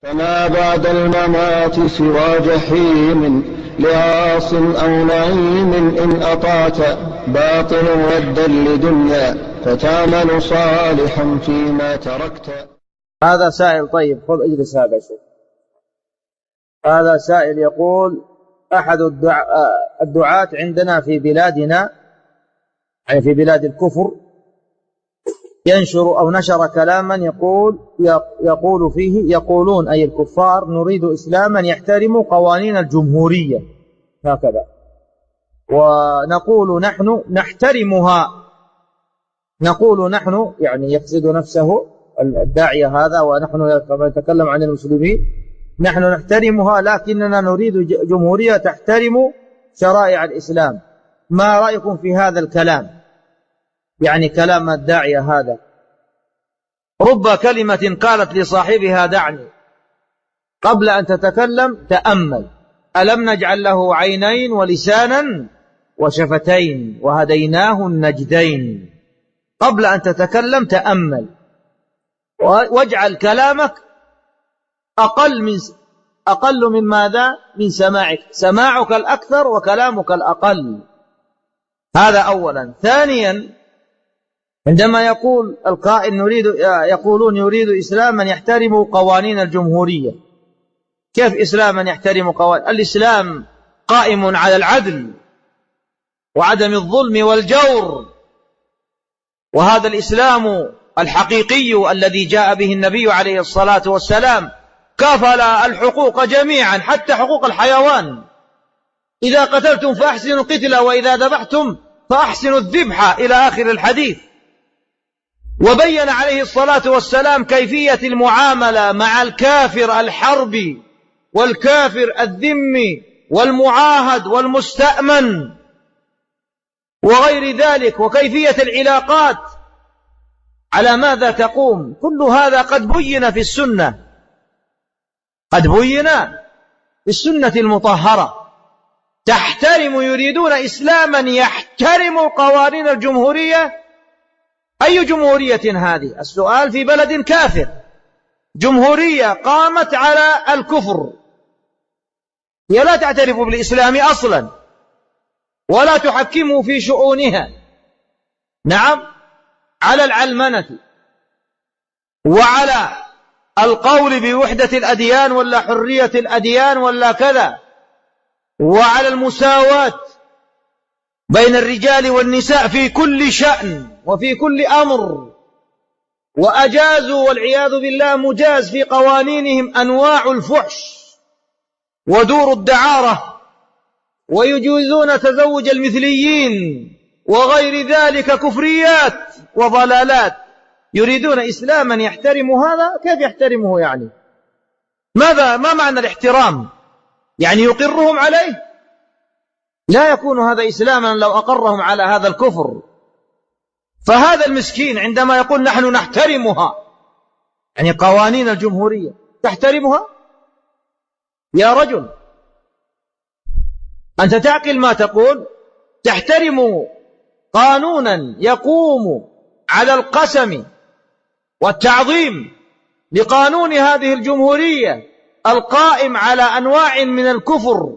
فما بعد الممات سوى جحيم لعاص أو نعيم إن أطعت باطل ردا لدنيا فتعمل صالحا فيما تركت. هذا سائل، طيب خذ اجلس هذا شيء. هذا سائل يقول: أحد الدعاة عندنا في بلادنا، يعني في بلاد الكفر، ينشر أو نشر كلاما يقول فيه، يقولون أي الكفار: نريد إسلاما يحترم قوانين الجمهورية، هكذا، ونقول نحن نحترمها. نقول نحن، يعني يقصد نفسه الداعية هذا، ونحن كما نتكلم عن المسلمين، نحن نحترمها لكننا نريد جمهورية تحترم شرائع الإسلام. ما رأيكم في هذا الكلام؟ يعني كلام الداعية هذا. رب كلمة قالت لصاحبها: دعني، قبل أن تتكلم تأمل. ألم نجعل له عينين ولسانا وشفتين وهديناه النجدين. قبل أن تتكلم تأمل، واجعل كلامك أقل من ماذا؟ من سماعك. سماعك الأكثر وكلامك الأقل. هذا أولا. ثانيا، عندما يقول القائل يقولون يريد إسلاما يحترم قوانين الجمهورية، كيف إسلاما يحترم قوانين؟ الإسلام قائم على العدل وعدم الظلم والجور، وهذا الإسلام الحقيقي الذي جاء به النبي عليه الصلاة والسلام كافل الحقوق جميعا، حتى حقوق الحيوان. إذا قتلتم فأحسنوا القتل وإذا ذبحتم فأحسنوا الذبح، إلى آخر الحديث. وبين عليه الصلاة والسلام كيفية المعاملة مع الكافر الحربي والكافر الذمي والمعاهد والمستأمن وغير ذلك، وكيفية العلاقات على ماذا تقوم. كل هذا قد بين في السنة، قد بين في السنة المطهرة. تحترم، يريدون إسلاما يحترم قوانين الجمهورية. أي جمهورية هذه؟ السؤال في بلد كافر، جمهورية قامت على الكفر، هي لا تعترف بالإسلام أصلا ولا تحكمه في شؤونها. نعم، على العلمنة وعلى القول بوحدة الأديان ولا حرية الأديان ولا كذا، وعلى المساواة بين الرجال والنساء في كل شأن وفي كل أمر. وأجازوا والعياذ بالله مجاز في قوانينهم أنواع الفحش ودور الدعارة، ويجوزون تزوج المثليين وغير ذلك، كفريات وضلالات. يريدون إسلاما يحترم هذا؟ كيف يحترمه يعني؟ ما معنى الاحترام؟ يعني يقرهم عليه؟ لا يكون هذا إسلاما لو أقرهم على هذا الكفر. فهذا المسكين عندما يقول نحن نحترمها، يعني قوانين الجمهورية تحترمها؟ يا رجل، أنت تعقل ما تقول؟ تحترم قانونا يقوم على القسم والتعظيم لقانون هذه الجمهورية القائم على أنواع من الكفر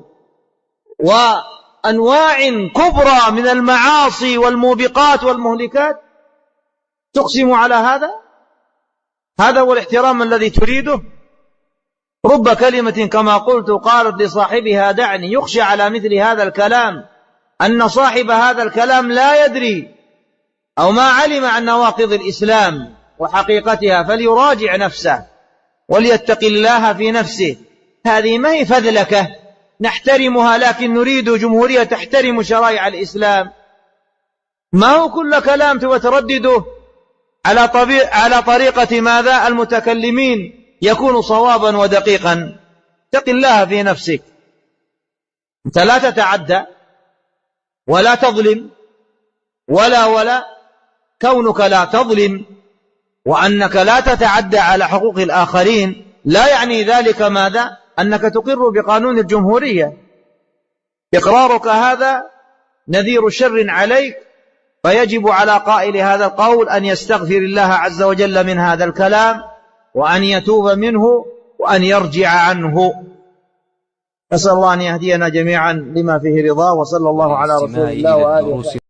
وأنواع كبرى من المعاصي والموبقات والمهلكات، تقسم على هذا؟ هذا هو الاحترام الذي تريده؟ رب كلمة كما قلت قالت لصاحبها: دعني. يخشى على مثل هذا الكلام أن صاحب هذا الكلام لا يدري أو ما علم عن نواقض الإسلام وحقيقتها، فليراجع نفسه وليتق الله في نفسه. هذه ما هي فذلكة نحترمها لكن نريد جمهورية تحترم شرائع الإسلام. ما هو كل كلام تردده على طريقة ماذا؟ المتكلمين يكون صوابا ودقيقا. اتق الله في نفسك، أنت لا تتعدى ولا تظلم ولا كونك لا تظلم وأنك لا تتعدى على حقوق الآخرين لا يعني ذلك ماذا؟ أنك تقر بقانون الجمهورية. إقرارك هذا نذير شر عليك، فيجب على قائل هذا القول أن يستغفر الله عز وجل من هذا الكلام وأن يتوب منه وأن يرجع عنه. نسأل الله أن يهدينا جميعا لما فيه رضاه، وصلى الله على رسول الله وآله وسلم.